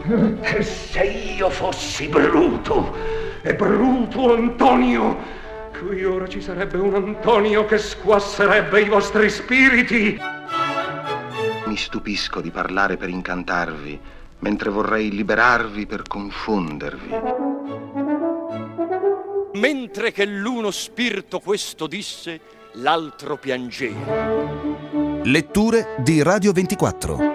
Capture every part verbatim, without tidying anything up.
E se io fossi Bruto, e Bruto Antonio, qui ora ci sarebbe un Antonio che squasserebbe i vostri spiriti. Mi stupisco di parlare per incantarvi, mentre vorrei liberarvi per confondervi. Mentre che l'uno spirito questo disse, l'altro piangeva. Letture di Radio ventiquattro.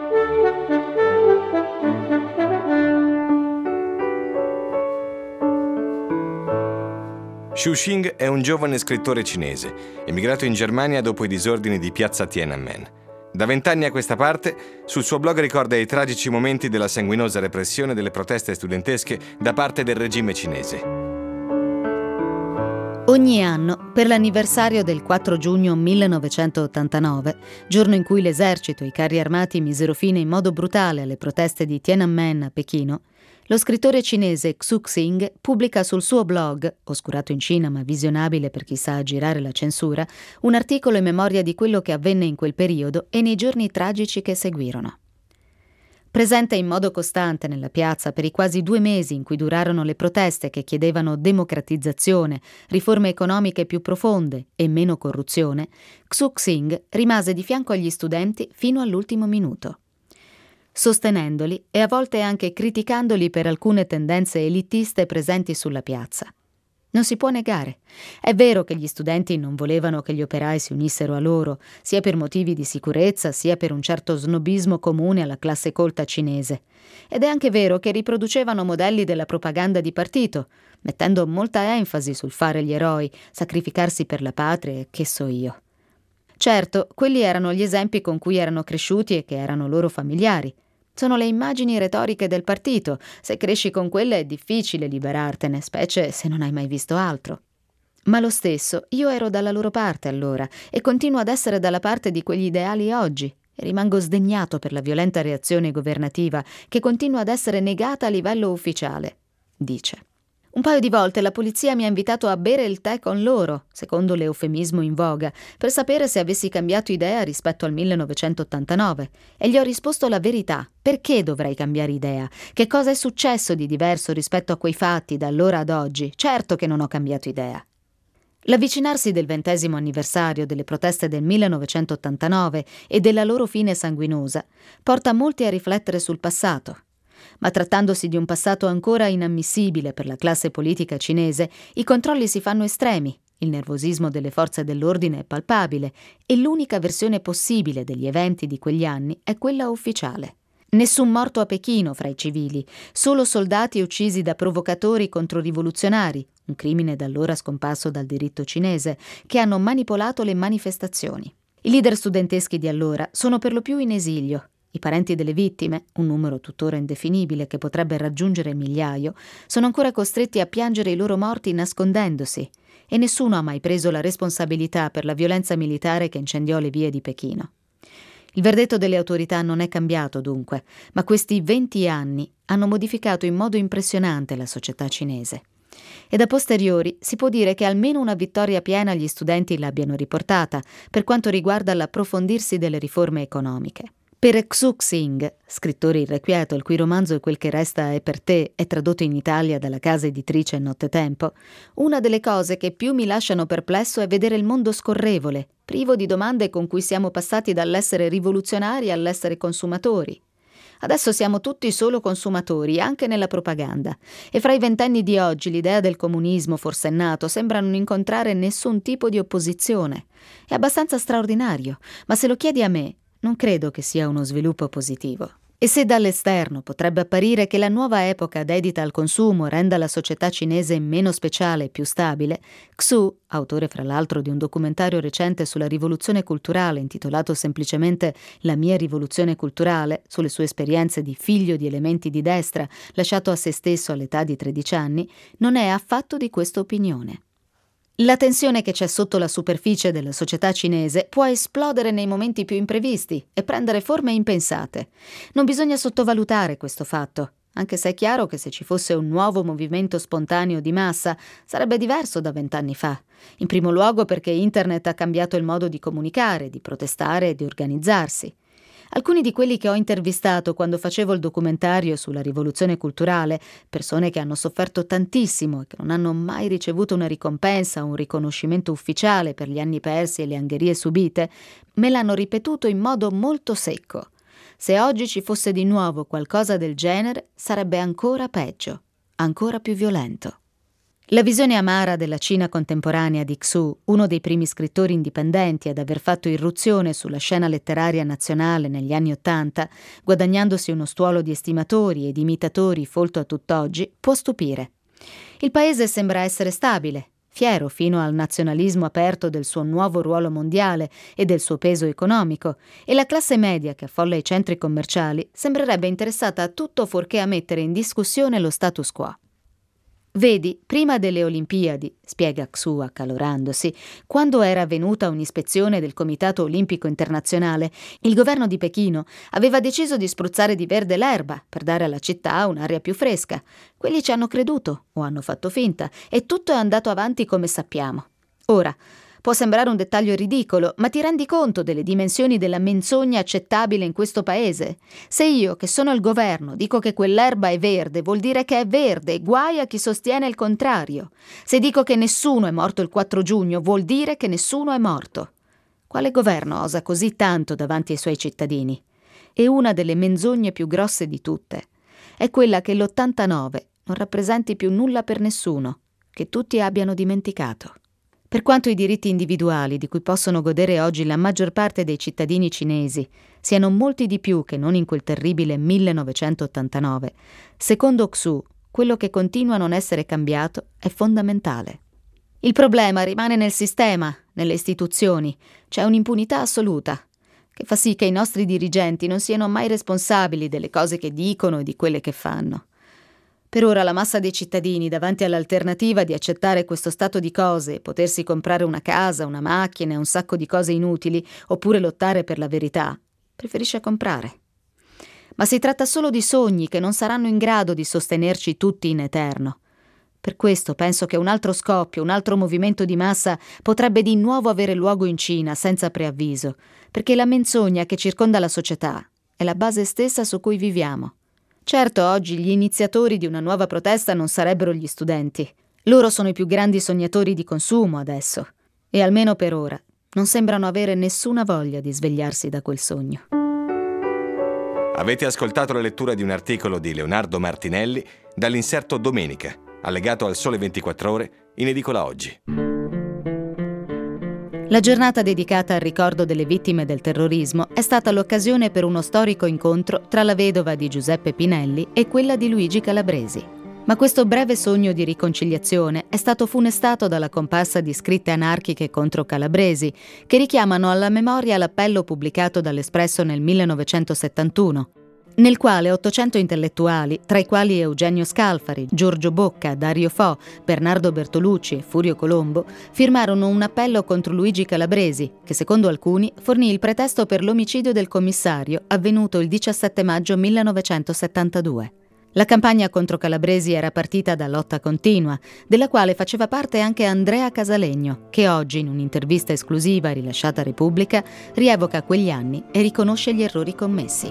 Xu Xing è un giovane scrittore cinese, emigrato in Germania dopo i disordini di piazza Tiananmen. Da vent'anni a questa parte, sul suo blog ricorda i tragici momenti della sanguinosa repressione delle proteste studentesche da parte del regime cinese. Ogni anno, per l'anniversario del quattro giugno millenovecentottantanove, giorno in cui l'esercito e i carri armati misero fine in modo brutale alle proteste di Tiananmen a Pechino, lo scrittore cinese Xu Xing pubblica sul suo blog, oscurato in Cina ma visionabile per chi sa aggirare la censura, un articolo in memoria di quello che avvenne in quel periodo e nei giorni tragici che seguirono. Presente in modo costante nella piazza per i quasi due mesi in cui durarono le proteste che chiedevano democratizzazione, riforme economiche più profonde e meno corruzione, Xu Xing rimase di fianco agli studenti fino all'ultimo minuto, sostenendoli e a volte anche criticandoli per alcune tendenze elitiste presenti sulla piazza. Non si può negare. È vero che gli studenti non volevano che gli operai si unissero a loro, sia per motivi di sicurezza, sia per un certo snobismo comune alla classe colta cinese. Ed è anche vero che riproducevano modelli della propaganda di partito, mettendo molta enfasi sul fare gli eroi, sacrificarsi per la patria e che so io. Certo, quelli erano gli esempi con cui erano cresciuti e che erano loro familiari. Sono le immagini retoriche del partito. Se cresci con quelle è difficile liberartene, specie se non hai mai visto altro. Ma lo stesso, io ero dalla loro parte allora e continuo ad essere dalla parte di quegli ideali oggi e rimango sdegnato per la violenta reazione governativa che continua ad essere negata a livello ufficiale, dice. Un paio di volte la polizia mi ha invitato a bere il tè con loro, secondo l'eufemismo in voga, per sapere se avessi cambiato idea rispetto al millenovecentottantanove, e gli ho risposto la verità. Perché dovrei cambiare idea? Che cosa è successo di diverso rispetto a quei fatti da allora ad oggi? Certo che non ho cambiato idea. L'avvicinarsi del ventesimo anniversario delle proteste del millenovecentottantanove e della loro fine sanguinosa porta molti a riflettere sul passato. Ma trattandosi di un passato ancora inammissibile per la classe politica cinese, i controlli si fanno estremi, il nervosismo delle forze dell'ordine è palpabile e l'unica versione possibile degli eventi di quegli anni è quella ufficiale. Nessun morto a Pechino fra i civili, solo soldati uccisi da provocatori controrivoluzionari, un crimine da allora scomparso dal diritto cinese, che hanno manipolato le manifestazioni. I leader studenteschi di allora sono per lo più in esilio. I parenti delle vittime, un numero tuttora indefinibile che potrebbe raggiungere il migliaio, sono ancora costretti a piangere i loro morti nascondendosi e nessuno ha mai preso la responsabilità per la violenza militare che incendiò le vie di Pechino. Il verdetto delle autorità non è cambiato dunque, ma questi venti anni hanno modificato in modo impressionante la società cinese. Ed a posteriori si può dire che almeno una vittoria piena gli studenti l'abbiano riportata per quanto riguarda l'approfondirsi delle riforme economiche. Per Xu Xing, scrittore irrequieto il cui romanzo Quel che resta è per te è tradotto in Italia dalla casa editrice Nottetempo, una delle cose che più mi lasciano perplesso è vedere il mondo scorrevole, privo di domande con cui siamo passati dall'essere rivoluzionari all'essere consumatori. Adesso siamo tutti solo consumatori, anche nella propaganda, e fra i ventenni di oggi l'idea del comunismo forsennato sembra non incontrare nessun tipo di opposizione. È abbastanza straordinario, ma se lo chiedi a me, non credo che sia uno sviluppo positivo. E se dall'esterno potrebbe apparire che la nuova epoca dedita al consumo renda la società cinese meno speciale e più stabile, Xu, autore fra l'altro di un documentario recente sulla rivoluzione culturale intitolato semplicemente La mia rivoluzione culturale, sulle sue esperienze di figlio di elementi di destra lasciato a se stesso all'età di tredici anni, non è affatto di questa opinione. La tensione che c'è sotto la superficie della società cinese può esplodere nei momenti più imprevisti e prendere forme impensate. Non bisogna sottovalutare questo fatto, anche se è chiaro che se ci fosse un nuovo movimento spontaneo di massa sarebbe diverso da vent'anni fa. In primo luogo perché Internet ha cambiato il modo di comunicare, di protestare e di organizzarsi. Alcuni di quelli che ho intervistato quando facevo il documentario sulla rivoluzione culturale, persone che hanno sofferto tantissimo e che non hanno mai ricevuto una ricompensa o un riconoscimento ufficiale per gli anni persi e le angherie subite, me l'hanno ripetuto in modo molto secco. Se oggi ci fosse di nuovo qualcosa del genere, sarebbe ancora peggio, ancora più violento. La visione amara della Cina contemporanea di Xu, uno dei primi scrittori indipendenti ad aver fatto irruzione sulla scena letteraria nazionale negli anni Ottanta, guadagnandosi uno stuolo di estimatori ed imitatori folto a tutt'oggi, può stupire. Il paese sembra essere stabile, fiero fino al nazionalismo aperto del suo nuovo ruolo mondiale e del suo peso economico, e la classe media che affolla i centri commerciali sembrerebbe interessata a tutto fuorché a mettere in discussione lo status quo. Vedi, prima delle Olimpiadi, spiega Xu accalorandosi, quando era avvenuta un'ispezione del Comitato Olimpico Internazionale, il governo di Pechino aveva deciso di spruzzare di verde l'erba per dare alla città un'aria più fresca. Quelli ci hanno creduto, o hanno fatto finta, e tutto è andato avanti come sappiamo. Ora, può sembrare un dettaglio ridicolo, ma ti rendi conto delle dimensioni della menzogna accettabile in questo paese? Se io, che sono il governo, dico che quell'erba è verde, vuol dire che è verde, guai a chi sostiene il contrario. Se dico che nessuno è morto il quattro giugno, vuol dire che nessuno è morto. Quale governo osa così tanto davanti ai suoi cittadini? E una delle menzogne più grosse di tutte è quella che l'ottantanove non rappresenti più nulla per nessuno, che tutti abbiano dimenticato. Per quanto i diritti individuali di cui possono godere oggi la maggior parte dei cittadini cinesi siano molti di più che non in quel terribile millenovecentottantanove, secondo Xu, quello che continua a non essere cambiato è fondamentale. Il problema rimane nel sistema, nelle istituzioni. C'è un'impunità assoluta, che fa sì che i nostri dirigenti non siano mai responsabili delle cose che dicono e di quelle che fanno. Per ora la massa dei cittadini, davanti all'alternativa di accettare questo stato di cose e potersi comprare una casa, una macchina e un sacco di cose inutili, oppure lottare per la verità, preferisce comprare. Ma si tratta solo di sogni che non saranno in grado di sostenerci tutti in eterno. Per questo penso che un altro scoppio, un altro movimento di massa potrebbe di nuovo avere luogo in Cina senza preavviso, perché la menzogna che circonda la società è la base stessa su cui viviamo. Certo, oggi gli iniziatori di una nuova protesta non sarebbero gli studenti. Loro sono i più grandi sognatori di consumo adesso. E almeno per ora non sembrano avere nessuna voglia di svegliarsi da quel sogno. Avete ascoltato la lettura di un articolo di Leonardo Martinelli dall'inserto Domenica, allegato al Sole ventiquattro Ore, in edicola oggi. La giornata dedicata al ricordo delle vittime del terrorismo è stata l'occasione per uno storico incontro tra la vedova di Giuseppe Pinelli e quella di Luigi Calabresi. Ma questo breve sogno di riconciliazione è stato funestato dalla comparsa di scritte anarchiche contro Calabresi, che richiamano alla memoria l'appello pubblicato dall'Espresso nel millenovecentosettantuno, nel quale ottocento intellettuali, tra i quali Eugenio Scalfari, Giorgio Bocca, Dario Fo, Bernardo Bertolucci e Furio Colombo, firmarono un appello contro Luigi Calabresi, che secondo alcuni fornì il pretesto per l'omicidio del commissario avvenuto il diciassette maggio millenovecentosettantadue. La campagna contro Calabresi era partita da Lotta Continua, della quale faceva parte anche Andrea Casalegno, che oggi, in un'intervista esclusiva rilasciata a Repubblica, rievoca quegli anni e riconosce gli errori commessi.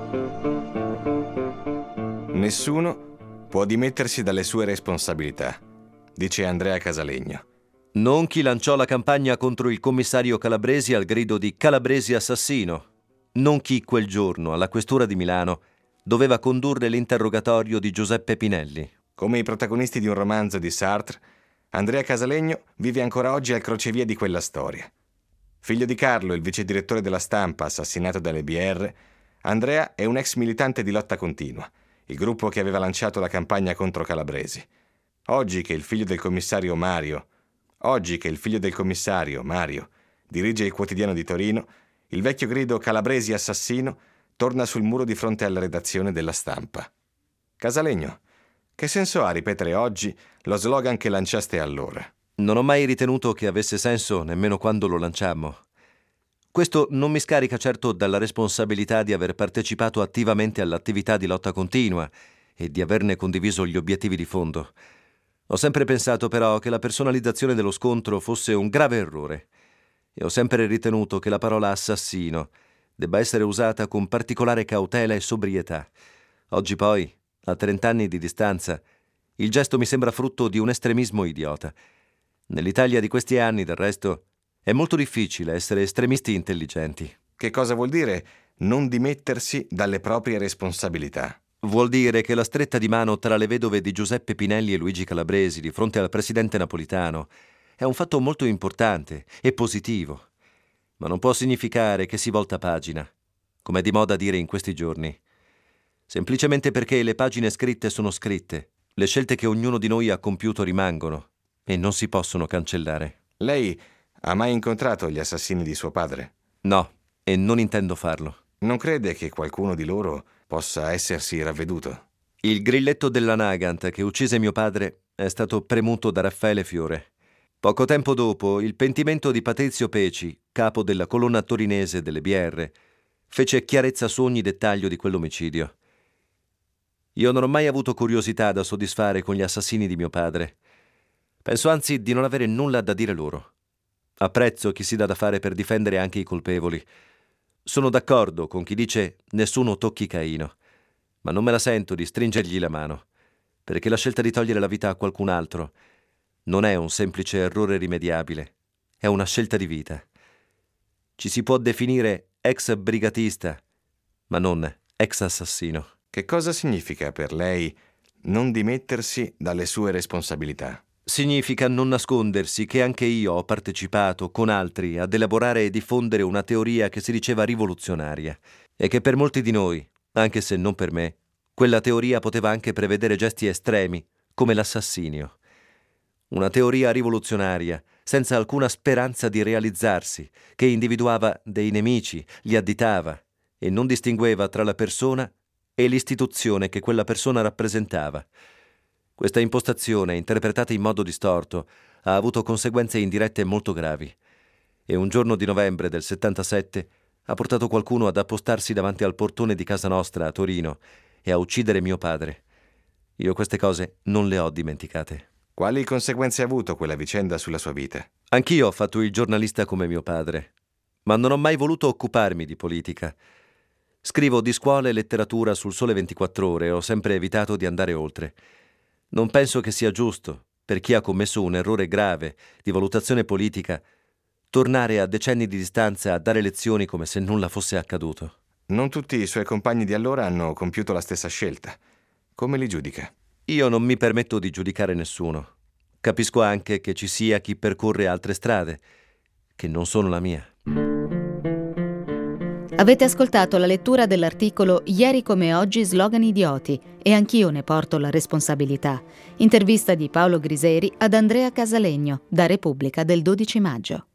Nessuno può dimettersi dalle sue responsabilità, dice Andrea Casalegno. Non chi lanciò la campagna contro il commissario Calabresi al grido di Calabresi assassino. Non chi quel giorno, alla questura di Milano, doveva condurre l'interrogatorio di Giuseppe Pinelli. Come i protagonisti di un romanzo di Sartre, Andrea Casalegno vive ancora oggi al crocevia di quella storia. Figlio di Carlo, il vice direttore della Stampa, assassinato dalle B R, Andrea è un ex militante di Lotta Continua, il gruppo che aveva lanciato la campagna contro Calabresi. Oggi che il figlio del commissario Mario, oggi che il figlio del commissario Mario dirige il quotidiano di Torino, il vecchio grido Calabresi assassino torna sul muro di fronte alla redazione della Stampa. Casalegno, che senso ha ripetere oggi lo slogan che lanciaste allora? Non ho mai ritenuto che avesse senso nemmeno quando lo lanciammo. Questo non mi scarica certo dalla responsabilità di aver partecipato attivamente all'attività di Lotta Continua e di averne condiviso gli obiettivi di fondo. Ho sempre pensato però che la personalizzazione dello scontro fosse un grave errore e ho sempre ritenuto che la parola assassino debba essere usata con particolare cautela e sobrietà. Oggi poi, a trent'anni di distanza, il gesto mi sembra frutto di un estremismo idiota. Nell'Italia di questi anni, del resto, è molto difficile essere estremisti intelligenti. Che cosa vuol dire non dimettersi dalle proprie responsabilità? Vuol dire che la stretta di mano tra le vedove di Giuseppe Pinelli e Luigi Calabresi di fronte al presidente Napolitano è un fatto molto importante e positivo, ma non può significare che si volta pagina, come è di moda dire in questi giorni. Semplicemente perché le pagine scritte sono scritte, le scelte che ognuno di noi ha compiuto rimangono e non si possono cancellare. Lei ha mai incontrato gli assassini di suo padre? No, e non intendo farlo. Non crede che qualcuno di loro possa essersi ravveduto? Il grilletto della Nagant che uccise mio padre è stato premuto da Raffaele Fiore. Poco tempo dopo, il pentimento di Patrizio Peci, capo della colonna torinese delle B R, fece chiarezza su ogni dettaglio di quell'omicidio. Io non ho mai avuto curiosità da soddisfare con gli assassini di mio padre. Penso anzi di non avere nulla da dire loro. Apprezzo chi si dà da fare per difendere anche i colpevoli. Sono d'accordo con chi dice nessuno tocchi Caino, ma non me la sento di stringergli la mano, perché la scelta di togliere la vita a qualcun altro non è un semplice errore rimediabile, è una scelta di vita. Ci si può definire ex brigatista, ma non ex assassino. Che cosa significa per lei non dimettersi dalle sue responsabilità? Significa non nascondersi che anche io ho partecipato con altri ad elaborare e diffondere una teoria che si diceva rivoluzionaria e che per molti di noi, anche se non per me, quella teoria poteva anche prevedere gesti estremi come l'assassinio. Una teoria rivoluzionaria senza alcuna speranza di realizzarsi, che individuava dei nemici, li additava e non distingueva tra la persona e l'istituzione che quella persona rappresentava. Questa impostazione, interpretata in modo distorto, ha avuto conseguenze indirette molto gravi e un giorno di novembre del settantasette ha portato qualcuno ad appostarsi davanti al portone di casa nostra a Torino e a uccidere mio padre. Io queste cose non le ho dimenticate. Quali conseguenze ha avuto quella vicenda sulla sua vita? Anch'io ho fatto il giornalista come mio padre, ma non ho mai voluto occuparmi di politica. Scrivo di scuola e letteratura sul Sole ventiquattro Ore e ho sempre evitato di andare oltre. Non penso che sia giusto, per chi ha commesso un errore grave di valutazione politica, tornare a decenni di distanza a dare lezioni come se nulla fosse accaduto. Non tutti i suoi compagni di allora hanno compiuto la stessa scelta. Come li giudica? Io non mi permetto di giudicare nessuno. Capisco anche che ci sia chi percorre altre strade, che non sono la mia. Avete ascoltato la lettura dell'articolo Ieri come oggi slogan idioti e anch'io ne porto la responsabilità. Intervista di Paolo Griseri ad Andrea Casalegno, da Repubblica del dodici maggio.